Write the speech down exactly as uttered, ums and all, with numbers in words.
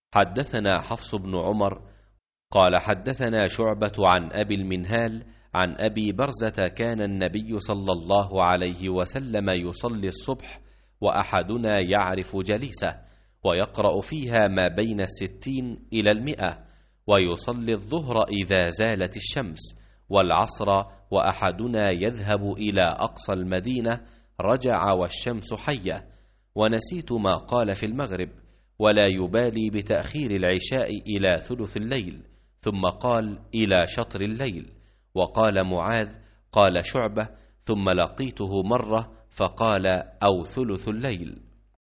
حدثنا حفص بن عمر قال حدثنا شعبة عن أبي المنهال عن أبي برزة كان النبي صلى الله عليه وسلم يصلي الصبح وأحدنا يعرف جليسه ويقرأ فيها ما بين الستين إلى المئة، ويصلي الظهر إذا زالت الشمس والعصر وأحدنا يذهب إلى أقصى المدينة رجع والشمس حية. ونسيت ما قال في المغرب، ولا يبالي بتأخير العشاء إلى ثلث الليل، ثم قال إلى شطر الليل. وقال معاذ قال شعبة ثم لقيته مرة فقال أو ثلث الليل.